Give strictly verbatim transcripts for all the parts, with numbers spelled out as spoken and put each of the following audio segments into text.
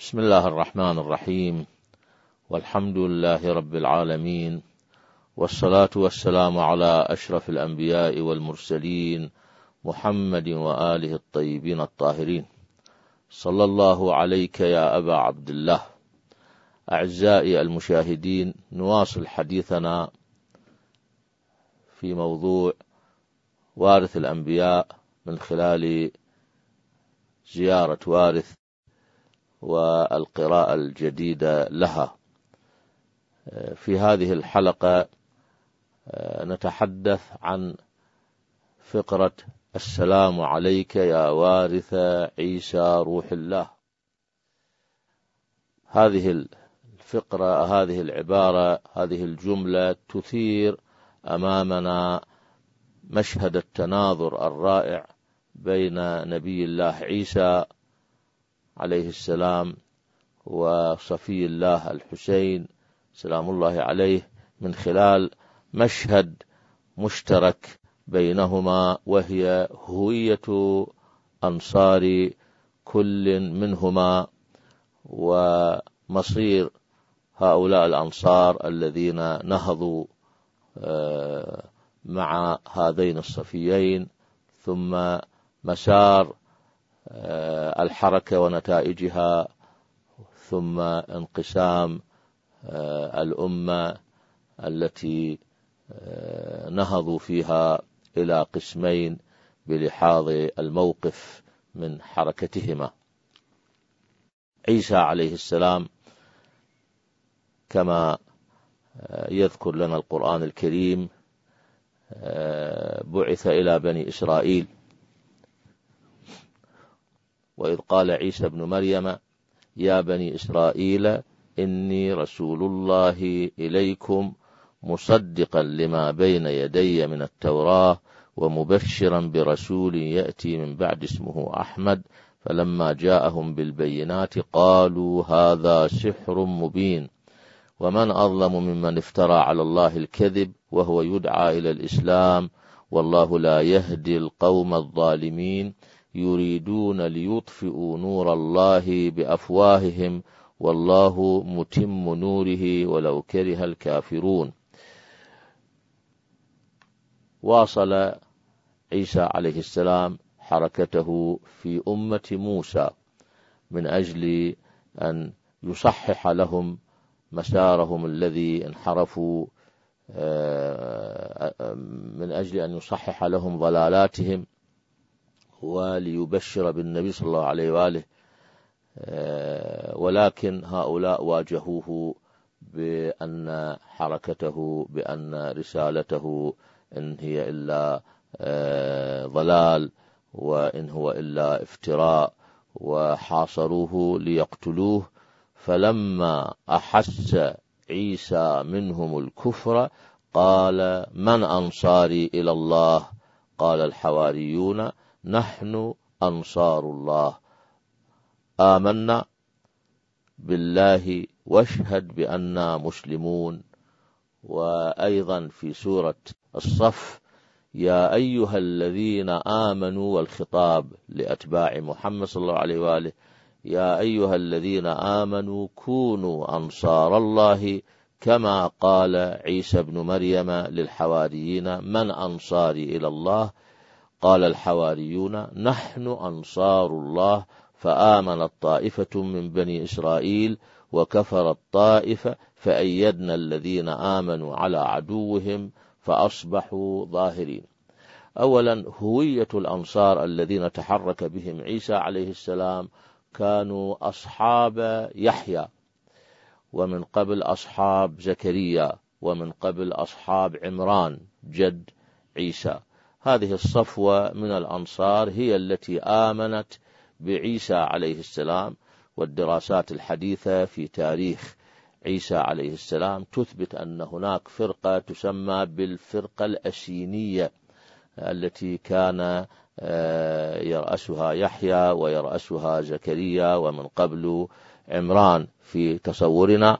بسم الله الرحمن الرحيم، والحمد لله رب العالمين، والصلاة والسلام على أشرف الأنبياء والمرسلين محمد وآله الطيبين الطاهرين. صلى الله عليك يا أبا عبد الله. أعزائي المشاهدين، نواصل حديثنا في موضوع وارث الأنبياء من خلال زيارة وارث والقراءة الجديدة لها. في هذه الحلقة نتحدث عن فقرة السلام عليك يا وارث عيسى روح الله. هذه الفقرة، هذه العبارة، هذه الجملة تثير أمامنا مشهد التناظر الرائع بين نبي الله عيسى عليه السلام وصفي الله الحسين سلام الله عليه، من خلال مشهد مشترك بينهما، وهي هوية أنصار كل منهما ومصير هؤلاء الأنصار الذين نهضوا مع هذين الصفيين، ثم مسار الحركة ونتائجها، ثم انقسام الأمة التي نهضوا فيها إلى قسمين بلحاظ الموقف من حركتهما. عيسى عليه السلام كما يذكر لنا القرآن الكريم بعث إلى بني إسرائيل، وإذ قال عيسى ابن مريم يا بني إسرائيل إني رسول الله إليكم مصدقا لما بين يدي من التوراة ومبشرا برسول يأتي من بعد اسمه أحمد، فلما جاءهم بالبينات قالوا هذا سحر مبين، ومن أظلم ممن افترى على الله الكذب وهو يدعى إلى الإسلام، والله لا يهدي القوم الظالمين، يريدون ليطفئوا نور الله بأفواههم والله متم نوره ولو كره الكافرون. واصل عيسى عليه السلام حركته في أمة موسى من أجل أن يصحح لهم مسارهم الذي انحرفوا، من أجل أن يصحح لهم ضلالاتهم، وليبشر بالنبي صلى الله عليه وآله. ولكن هؤلاء واجهوه بأن حركته، بأن رسالته إن هي إلا ضلال، وإن هو إلا افتراء، وحاصروه ليقتلوه. فلما أحس عيسى منهم الكفر قال من أنصاري إلى الله؟ قال الحواريون نحن أنصار الله، آمنا بالله واشهد بأننا مسلمون. وأيضا في سورة الصف يا أيها الذين آمنوا، والخطاب لأتباع محمد صلى الله عليه وآله، يا أيها الذين آمنوا كونوا أنصار الله كما قال عيسى بن مريم للحواريين من أنصاري إلى الله؟ قال الحواريون نحن أنصار الله، فآمنت طائفة من بني إسرائيل وكفرت طائفة فأيدنا الذين آمنوا على عدوهم فأصبحوا ظاهرين. أولا، هوية الأنصار الذين تحرك بهم عيسى عليه السلام كانوا أصحاب يحيى، ومن قبل أصحاب زكريا، ومن قبل أصحاب عمران جد عيسى. هذه الصفوة من الأنصار هي التي آمنت بعيسى عليه السلام. والدراسات الحديثة في تاريخ عيسى عليه السلام تثبت أن هناك فرقة تسمى بالفرقة الأسينية التي كان يرأسها يحيى ويرأسها زكريا ومن قبل عمران. في تصورنا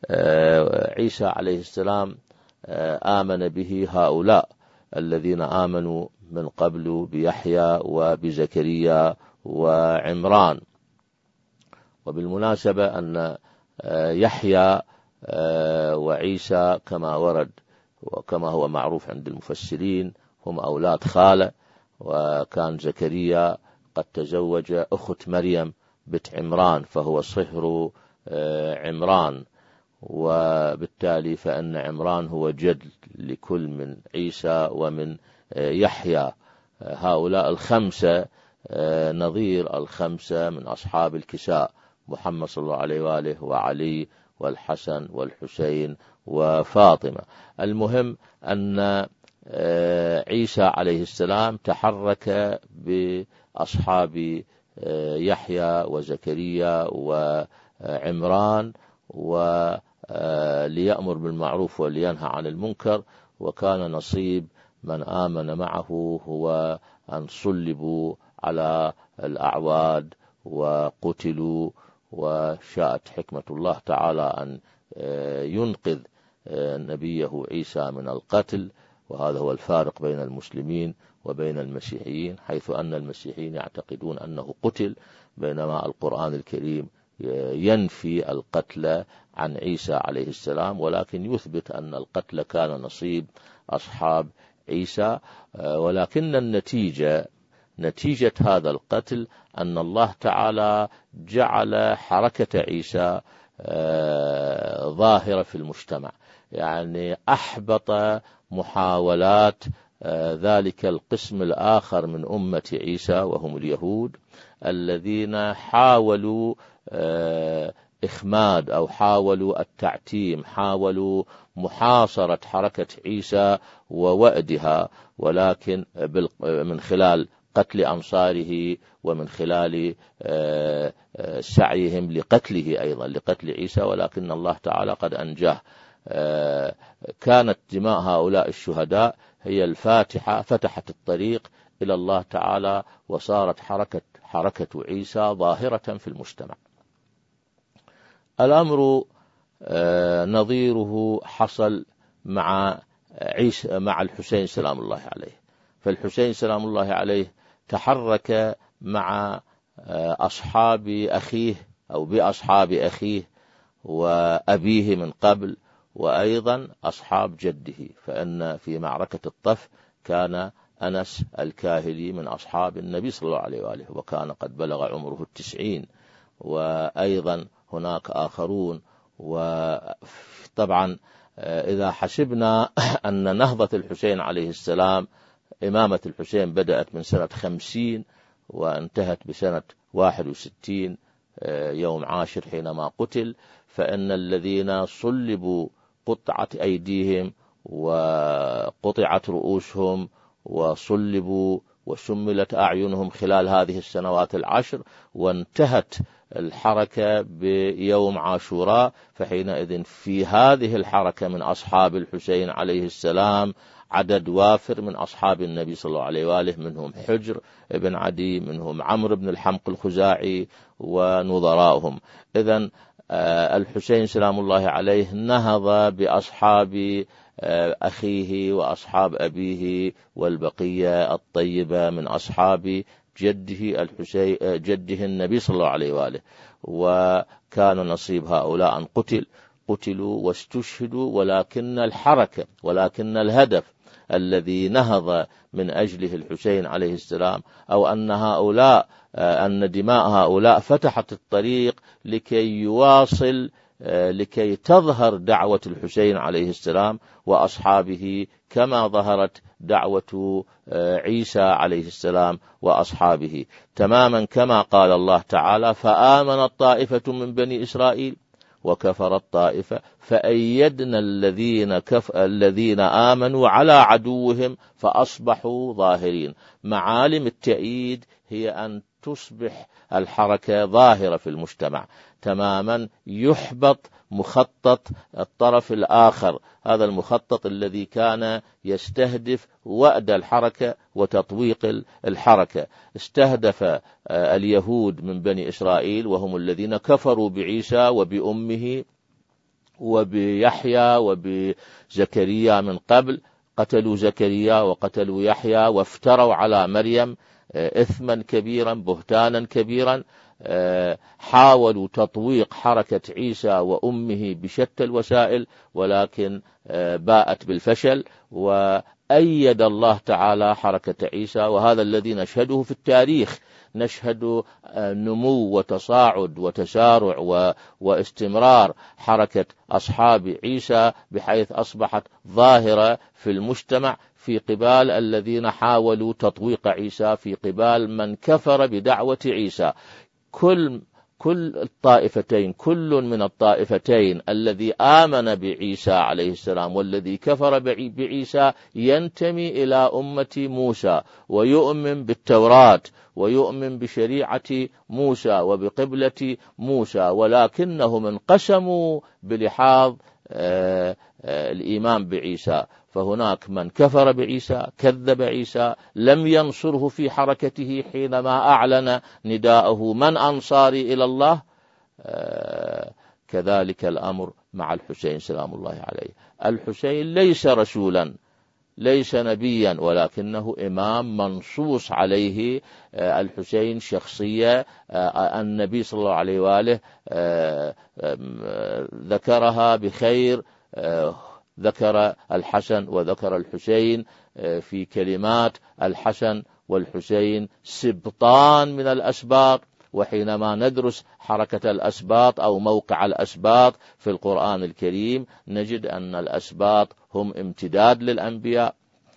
عيسى عليه السلام آمن به هؤلاء الذين آمنوا من قبل بيحيى وبزكريا وعمران. وبالمناسبة أن يحيى وعيسى كما ورد وكما هو معروف عند المفسرين هم أولاد خالة، وكان زكريا قد تزوج أخت مريم بنت عمران فهو صهر عمران، وبالتالي فإن عمران هو جد لكل من عيسى ومن يحيى. هؤلاء الخمسة نظير الخمسة من أصحاب الكساء، محمد صلى الله عليه وآله وعلي والحسن والحسين وفاطمة. المهم أن عيسى عليه السلام تحرك بأصحاب يحيى وزكريا وعمران وليأمر بالمعروف ولينهى عن المنكر، وكان نصيب من آمن معه هو أن صلبوا على الأعواد وقتلوا، وشاءت حكمة الله تعالى أن ينقذ نبيه عيسى من القتل. وهذا هو الفارق بين المسلمين وبين المسيحيين، حيث أن المسيحيين يعتقدون أنه قتل، بينما القرآن الكريم ينفي القتل عن عيسى عليه السلام، ولكن يثبت أن القتل كان نصيب أصحاب عيسى. ولكن النتيجة نتيجة هذا القتل أن الله تعالى جعل حركة عيسى ظاهرة في المجتمع، يعني أحبط محاولات ذلك القسم الآخر من أمة عيسى وهم اليهود، الذين حاولوا إخماد أو حاولوا التعتيم، حاولوا محاصرة حركة عيسى ووأدها، ولكن من خلال قتل أنصاره ومن خلال سعيهم لقتله أيضا، لقتل عيسى، ولكن الله تعالى قد أنجاه. كانت دماء هؤلاء الشهداء هي الفاتحة، فتحت الطريق إلى الله تعالى، وصارت حركة حركة عيسى ظاهرة في المجتمع. الأمر نظيره حصل مع عيسى مع الحسين سلام الله عليه. فالحسين سلام الله عليه تحرك مع أصحاب أخيه أو بأصحاب أخيه وأبيه من قبل، وأيضا أصحاب جده. فإن في معركة الطف كان أنس الكاهلي من أصحاب النبي صلى الله عليه وآله، وكان قد بلغ عمره التسعين، وأيضا هناك آخرون. وطبعا إذا حسبنا أن نهضة الحسين عليه السلام، إمامة الحسين بدأت من سنة خمسين وانتهت بسنة واحد وستين يوم عاشر حينما قتل، فإن الذين صلبوا قطعت أيديهم وقطعت رؤوسهم وصلبوا وشملت أعينهم خلال هذه السنوات العشر، وانتهت الحركة بيوم عاشوراء. فحينئذ في هذه الحركة من أصحاب الحسين عليه السلام عدد وافر من أصحاب النبي صلى الله عليه وآله، منهم حجر بن عدي، منهم عمرو بن الحمق الخزاعي ونظراؤهم. إذن الحسين سلام الله عليه نهض بأصحاب أخيه وأصحاب أبيه والبقية الطيبة من أصحاب جده الحسين جده النبي صلى الله عليه وآله، وكان نصيب هؤلاء أن قتل قتلوا واستشهدوا، ولكن الحركة ولكن الهدف الذي نهض من أجله الحسين عليه السلام، أو أن هؤلاء أن دماء هؤلاء فتحت الطريق لكي يواصل لكي تظهر دعوة الحسين عليه السلام وأصحابه كما ظهرت دعوة عيسى عليه السلام وأصحابه، تماما كما قال الله تعالى: فآمنت طائفة من بني إسرائيل وكفرت طائفة فأيدنا الذين كف الذين آمنوا على عدوهم فأصبحوا ظاهرين. معالم التأييد هي أن تصبح الحركة ظاهرة في المجتمع، تماما يحبط مخطط الطرف الآخر، هذا المخطط الذي كان يستهدف وأد الحركة وتطويق الحركة. استهدف اليهود من بني إسرائيل وهم الذين كفروا بعيسى وبأمه وبيحيى وبزكريا من قبل، قتلوا زكريا وقتلوا يحيى وافتروا على مريم إثما كبيرا بهتانا كبيرا. حاولوا تطويق حركة عيسى وأمه بشتى الوسائل، ولكن باءت بالفشل، وأيد الله تعالى حركة عيسى. وهذا الذي نشهده في التاريخ، نشهد نمو وتصاعد وتسارع واستمرار حركة أصحاب عيسى، بحيث أصبحت ظاهرة في المجتمع في قبال الذين حاولوا تطويق عيسى، في قبال من كفر بدعوة عيسى. كل كل الطائفتين، كل من الطائفتين الذي آمن بعيسى عليه السلام والذي كفر بعيسى ينتمي إلى أمة موسى، ويؤمن بالتوراة، ويؤمن بشريعة موسى وبقبلة موسى، ولكنهم انقسموا بلحاظ الإيمان بعيسى. فهناك من كفر بعيسى، كذب عيسى، لم ينصره في حركته حينما أعلن نداءه من أنصاري إلى الله. كذلك الأمر مع الحسين سلام الله عليه. الحسين ليس رسولا، ليس نبيا، ولكنه إمام منصوص عليه. الحسين شخصية النبي صلى الله عليه وآله ذكرها بخير، ذكر الحسن وذكر الحسين في كلمات: الحسن والحسين سبطان من الأسباط. وحينما ندرس حركة الأسباط أو موقع الأسباط في القرآن الكريم نجد أن الأسباط هم امتداد للأنبياء.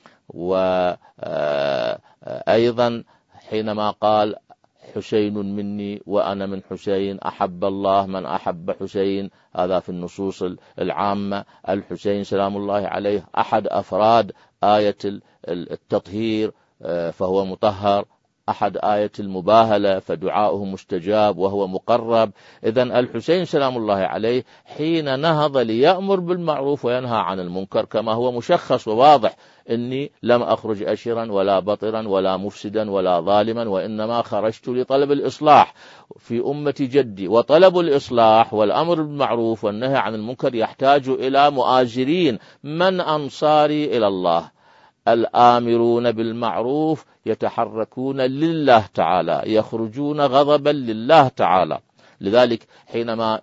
وأيضا حينما قال: حسين مني وأنا من حسين، أحب الله من أحب حسين، هذا في النصوص العامة. الحسين سلام الله عليه أحد أفراد آية التطهير فهو مطهر، أحد آية المباهلة فدعاؤه مستجاب وهو مقرب. إذن الحسين سلام الله عليه حين نهض ليأمر بالمعروف وينهى عن المنكر، كما هو مشخص وواضح: إني لم أخرج أشرا ولا بطرا ولا مفسدا ولا ظالما، وإنما خرجت لطلب الإصلاح في أمة جدي. وطلب الإصلاح والأمر بالمعروف والنهي عن المنكر يحتاج إلى مؤازرين. من أنصاري إلى الله؟ الآمرون بالمعروف يتحركون لله تعالى، يخرجون غضبا لله تعالى. لذلك حينما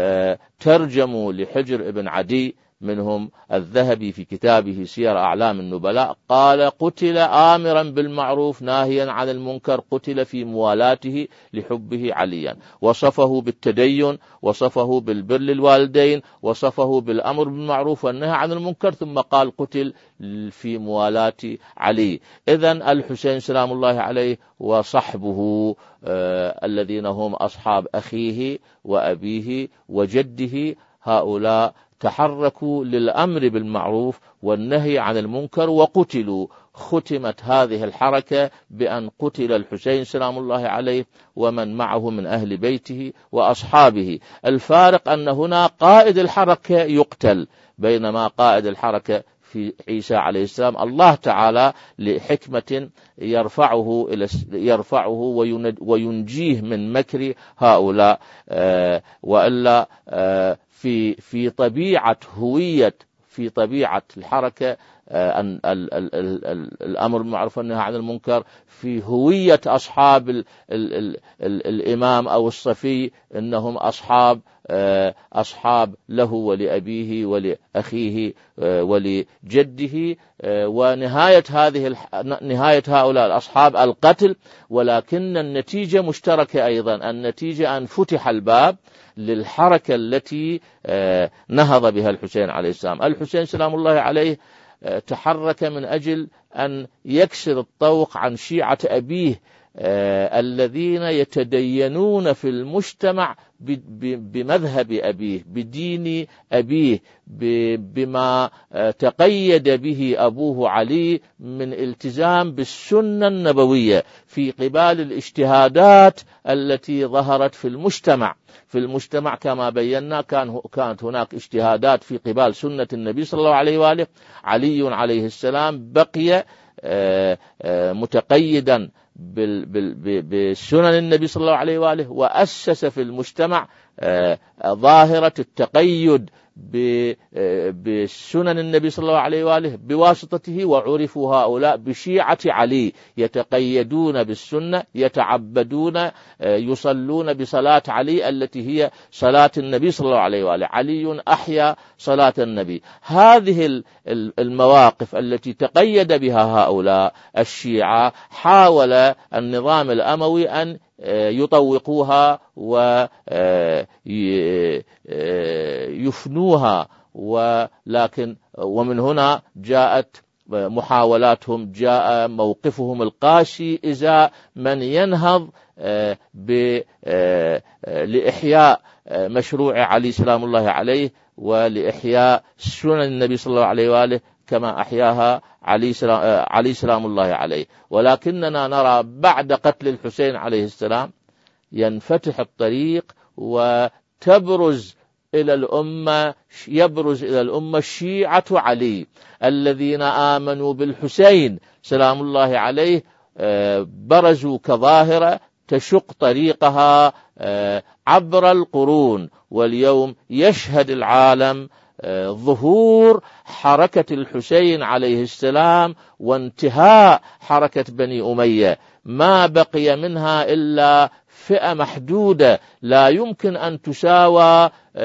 ترجموا لحجر ابن عدي، منهم الذهبي في كتابه سير أعلام النبلاء، قال: قتل آمرا بالمعروف ناهيا عن المنكر، قتل في موالاته لحبه عليا. وصفه بالتدين، وصفه بالبر للوالدين، وصفه بالأمر بالمعروف والنهي عن المنكر، ثم قال: قتل في موالاة علي. إذن الحسين سلام الله عليه وصحبه آه الذين هم أصحاب أخيه وأبيه وجده، هؤلاء تحركوا للأمر بالمعروف والنهي عن المنكر وقتلوا. ختمت هذه الحركة بأن قتل الحسين سلام الله عليه ومن معه من أهل بيته وأصحابه. الفارق أن هنا قائد الحركة يقتل، بينما قائد الحركة في عيسى عليه السلام الله تعالى لحكمة يرفعه إلى يرفعه وينجيه من مكر هؤلاء. آه وإلا آه في في طبيعة هوية في طبيعة الحركة أن الأمر بالمعروف والنهي عن المنكر، في هوية أصحاب ال ال ال ال الإمام أو الصفي، إنهم أصحاب أصحاب له ولأبيه ولأخيه ولجده. ونهاية هذه نهاية هؤلاء الأصحاب القتل، ولكن النتيجة مشتركة أيضا. النتيجة أن فتح الباب للحركة التي نهض بها الحسين عليه السلام. الحسين سلام الله عليه تحرك من أجل أن يكسر الطوق عن شيعة أبيه الذين يتدينون في المجتمع بمذهب أبيه، بدين أبيه، بما تقيد به أبوه علي من التزام بالسنة النبوية في قبال الاجتهادات التي ظهرت في المجتمع. في المجتمع كما بينا كان كانت هناك اجتهادات في قبال سنة النبي صلى الله عليه وآله. علي عليه السلام بقي متقيدا بسنن النبي صلى الله عليه وآله، وأسس في المجتمع ظاهرة التقيد بسنن النبي صلى الله عليه وآله بواسطته، وعرفوا هؤلاء بشيعة علي، يتقيدون بالسنة، يتعبدون، يصلون بصلاة علي التي هي صلاة النبي صلى الله عليه وآله. علي أحيا صلاة النبي. هذه المواقف التي تقيد بها هؤلاء الشيعة حاول النظام الأموي أن يطوقوها ويفنوها، ولكن ومن هنا جاءت محاولاتهم، جاء موقفهم القاسي إزاء من ينهض لإحياء مشروع علي سلام الله عليه ولإحياء سنن النبي صلى الله عليه وآله كما أحياها علي سلام, علي سلام الله عليه. ولكننا نرى بعد قتل الحسين عليه السلام ينفتح الطريق وتبرز إلى الأمة يبرز إلى الأمة شيعة علي الذين آمنوا بالحسين سلام الله عليه، برزوا كظاهرة تشق طريقها عبر القرون. واليوم يشهد العالم ظهور حركة الحسين عليه السلام وانتهاء حركة بني أمية. ما بقي منها إلا فئة محدودة لا يمكن أن تساوى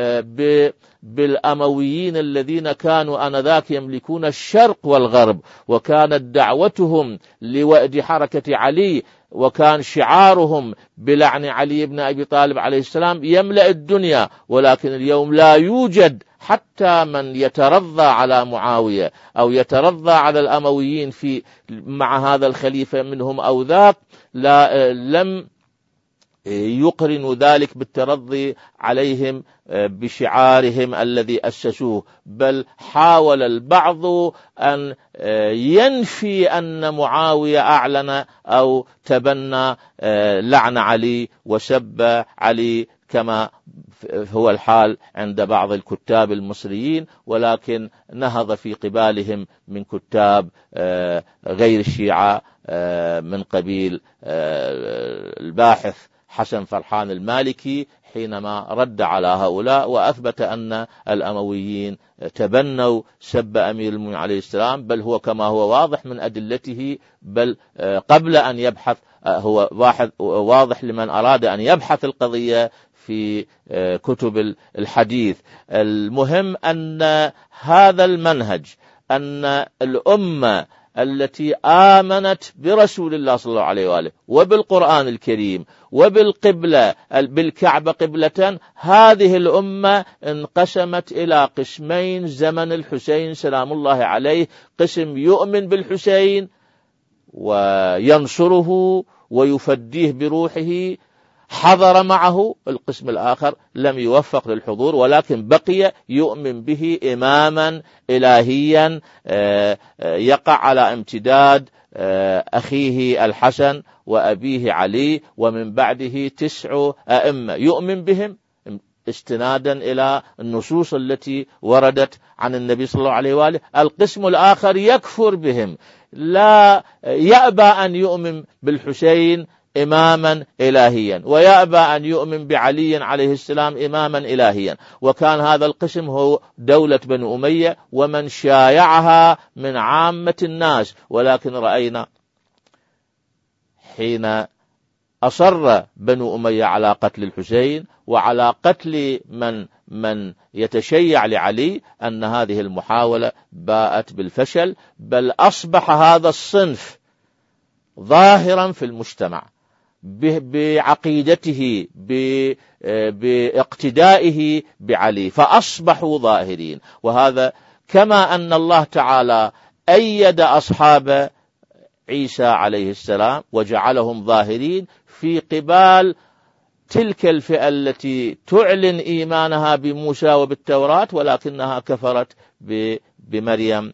بالأمويين الذين كانوا آنذاك يملكون الشرق والغرب، وكانت دعوتهم لوأد حركة علي وكان شعارهم بلعن علي بن أبي طالب عليه السلام يملأ الدنيا. ولكن اليوم لا يوجد حتى من يترضى على معاوية أو يترضى على الأمويين في مع هذا الخليفة منهم أو ذاك، لا لم يقرن ذلك بالترضي عليهم بشعارهم الذي أسسوه، بل حاول البعض أن ينفي أن معاوية أعلن أو تبنى لعن علي وسب علي كما هو الحال عند بعض الكتاب المصريين. ولكن نهض في قبالهم من كتاب غير الشيعة من قبيل الباحث حسن فرحان المالكي حينما رد على هؤلاء وأثبت أن الأمويين تبنوا سب أمير المؤمنين عليه السلام، بل هو كما هو واضح من أدلته، بل قبل أن يبحث هو واحد واضح لمن أراد أن يبحث القضية في كتب الحديث. المهم أن هذا المنهج، أن الأمة التي آمنت برسول الله صلى الله عليه وآله وبالقرآن الكريم وبالقبلة بالكعبة قبلة، هذه الأمة انقسمت إلى قسمين زمن الحسين سلام الله عليه: قسم يؤمن بالحسين وينصره ويفديه بروحه حضر معه، القسم الآخر لم يوفق للحضور ولكن بقي يؤمن به إماما إلهيا يقع على امتداد أخيه الحسن وأبيه علي ومن بعده تسع أئمة يؤمن بهم استنادا إلى النصوص التي وردت عن النبي صلى الله عليه وآله. القسم الآخر يكفر بهم، لا يأبى أن يؤمن بالحسين إماما إلهيا ويأبى أن يؤمن بعلي عليه السلام إماما إلهيا. وكان هذا القسم هو دولة بني أمية ومن شايعها من عامة الناس. ولكن رأينا حين أصر بنو أمية على قتل الحسين وعلى قتل من من يتشيع لعلي أن هذه المحاولة باءت بالفشل، بل أصبح هذا الصنف ظاهرا في المجتمع بعقيدته باقتدائه بعلي، فأصبحوا ظاهرين. وهذا كما أن الله تعالى أيد أصحاب عيسى عليه السلام وجعلهم ظاهرين في قبال تلك الفئة التي تعلن إيمانها بموسى وبالتوراة ولكنها كفرت بمريم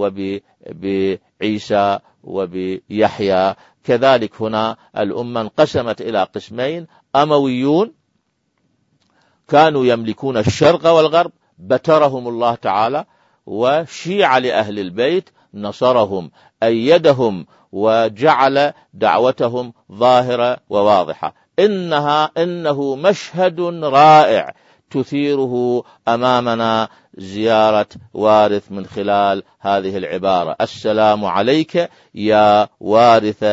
وبعيسى وبيحيى. كذلك هنا الأمة انقسمت إلى قسمين: أمويون كانوا يملكون الشرق والغرب بترهم الله تعالى، وشيعة لأهل البيت نصرهم أيدهم وجعل دعوتهم ظاهرة وواضحة. إنها إنه مشهد رائع تثيره أمامنا زيارة وارث من خلال هذه العبارة: السلام عليك يا وارث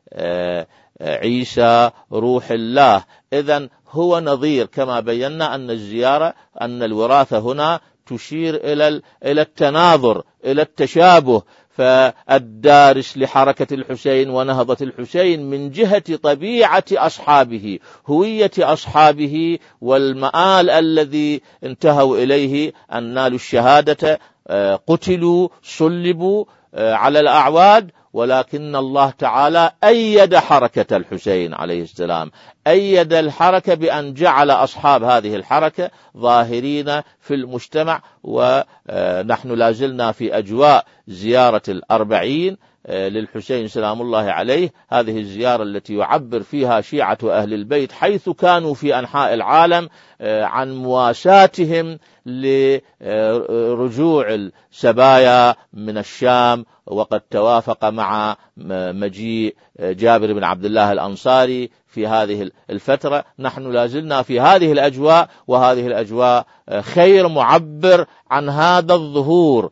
عيسى روح الله. إذن هو نظير، كما بينا أن الزيارة أن الوراثة هنا تشير إلى إلى التناظر، إلى التشابه. فالدارس لحركة الحسين ونهضة الحسين من جهة طبيعة أصحابه، هوية أصحابه، والمآل الذي انتهوا إليه أن نالوا الشهادة، قتلوا صلبوا على الأعواد، ولكن الله تعالى أيد حركة الحسين عليه السلام، أيد الحركة بأن جعل أصحاب هذه الحركة ظاهرين في المجتمع. ونحن لازلنا في أجواء زيارة الأربعين للحسين سلام الله عليه، هذه الزيارة التي يعبر فيها شيعة أهل البيت حيث كانوا في أنحاء العالم عن مواساتهم لرجوع السبايا من الشام، وقد توافق مع مجيء جابر بن عبد الله الأنصاري في هذه الفترة. نحن لازلنا في هذه الأجواء، وهذه الأجواء خير معبر عن هذا الظهور.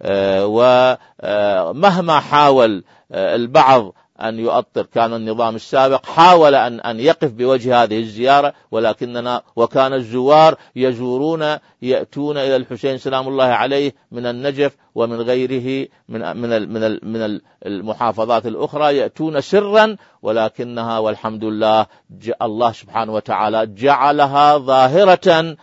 ومهما حاول البعض أن يؤطر، كان النظام السابق حاول أن أن يقف بوجه هذه الزيارة، ولكننا وكان الزوار يزورون يأتون إلى الحسين سلام الله عليه من النجف ومن غيره من من من من المحافظات الأخرى، يأتون سرا، ولكنها والحمد لله الله سبحانه وتعالى جعلها ظاهرة،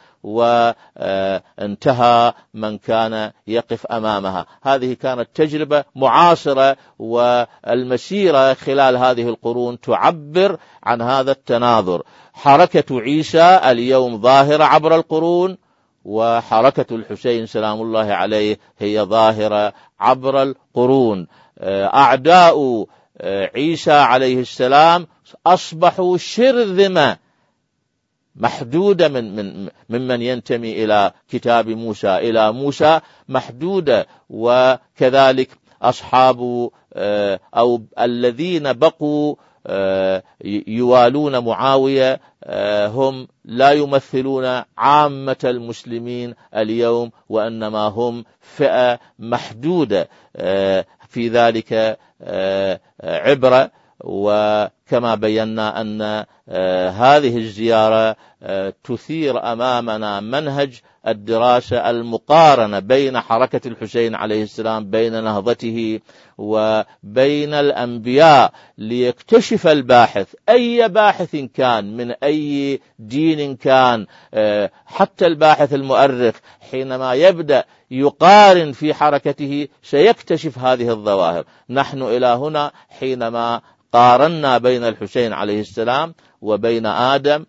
وانتهى من كان يقف أمامها. هذه كانت تجربة معاصرة، والمسيرة خلال هذه القرون تعبر عن هذا التناظر. حركة عيسى اليوم ظاهرة عبر القرون، وحركة الحسين سلام الله عليه هي ظاهرة عبر القرون. أعداء عيسى عليه السلام أصبحوا شرذمة محدودة من من ممن ينتمي إلى كتاب موسى إلى موسى محدودة، وكذلك أصحاب أو الذين بقوا يوالون معاوية هم لا يمثلون عامة المسلمين اليوم، وإنما هم فئة محدودة. في ذلك عبرة. وكما بينا أن هذه الزيارة تثير أمامنا منهج الدراسة المقارنة بين حركة الحسين عليه السلام، بين نهضته وبين الأنبياء، ليكتشف الباحث، أي باحث كان من أي دين كان، حتى الباحث المؤرخ حينما يبدأ يقارن في حركته سيكتشف هذه الظواهر. نحن إلى هنا حينما قارنا بين الحسين عليه السلام وبين آدم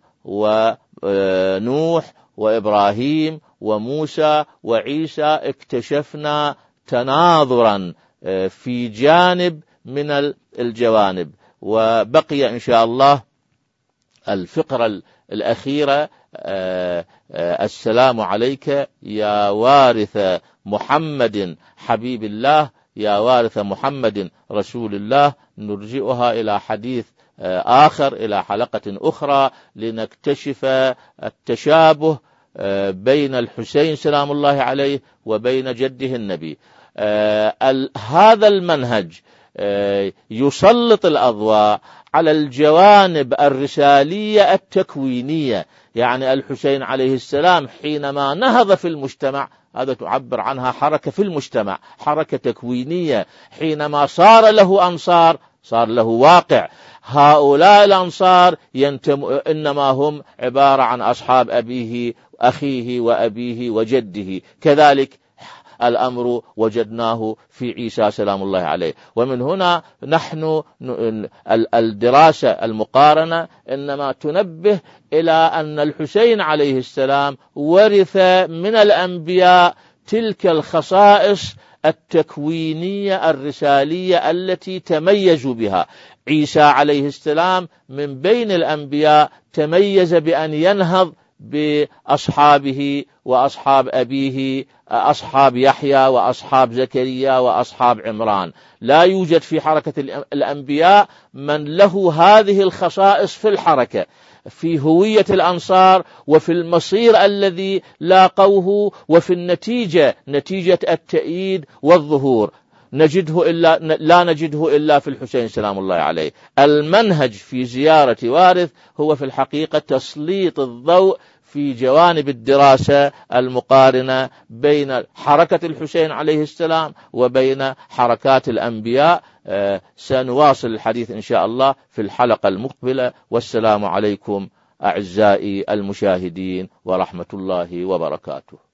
ونوح وإبراهيم وموسى وعيسى، اكتشفنا تناظرا في جانب من الجوانب. وبقي إن شاء الله الفقرة الأخيرة: السلام عليك يا وارث محمد حبيب الله، يا وارث محمد رسول الله. نرجئها إلى حديث آخر، إلى حلقة أخرى، لنكتشف التشابه بين الحسين سلام الله عليه وبين جده النبي. هذا المنهج يسلط الأضواء على الجوانب الرسالية التكوينية. يعني الحسين عليه السلام حينما نهض في المجتمع، هذا تعبر عنها حركة في المجتمع، حركة تكوينية. حينما صار له أنصار، صار له واقع. هؤلاء الأنصار ينتم إنما هم عبارة عن أصحاب أبيه أخيه وأبيه وجده. كذلك الأمر وجدناه في عيسى سلام الله عليه. ومن هنا نحن الدراسة المقارنة إنما تنبه إلى أن الحسين عليه السلام ورث من الأنبياء تلك الخصائص التكوينية الرسالية التي تميزوا بها. عيسى عليه السلام من بين الأنبياء تميز بأن ينهض بأصحابه وأصحاب أبيه، أصحاب يحيى وأصحاب زكريا وأصحاب عمران. لا يوجد في حركة الأنبياء من له هذه الخصائص في الحركة. في هوية الأنصار وفي المصير الذي لاقوه وفي النتيجة نتيجة التأييد والظهور نجده إلا لا نجده إلا في الحسين سلام الله عليه. المنهج في زيارة وارث هو في الحقيقة تسليط الضوء في جوانب الدراسة المقارنة بين حركة الحسين عليه السلام وبين حركات الأنبياء. آه سنواصل الحديث إن شاء الله في الحلقة المقبلة، والسلام عليكم أعزائي المشاهدين ورحمة الله وبركاته.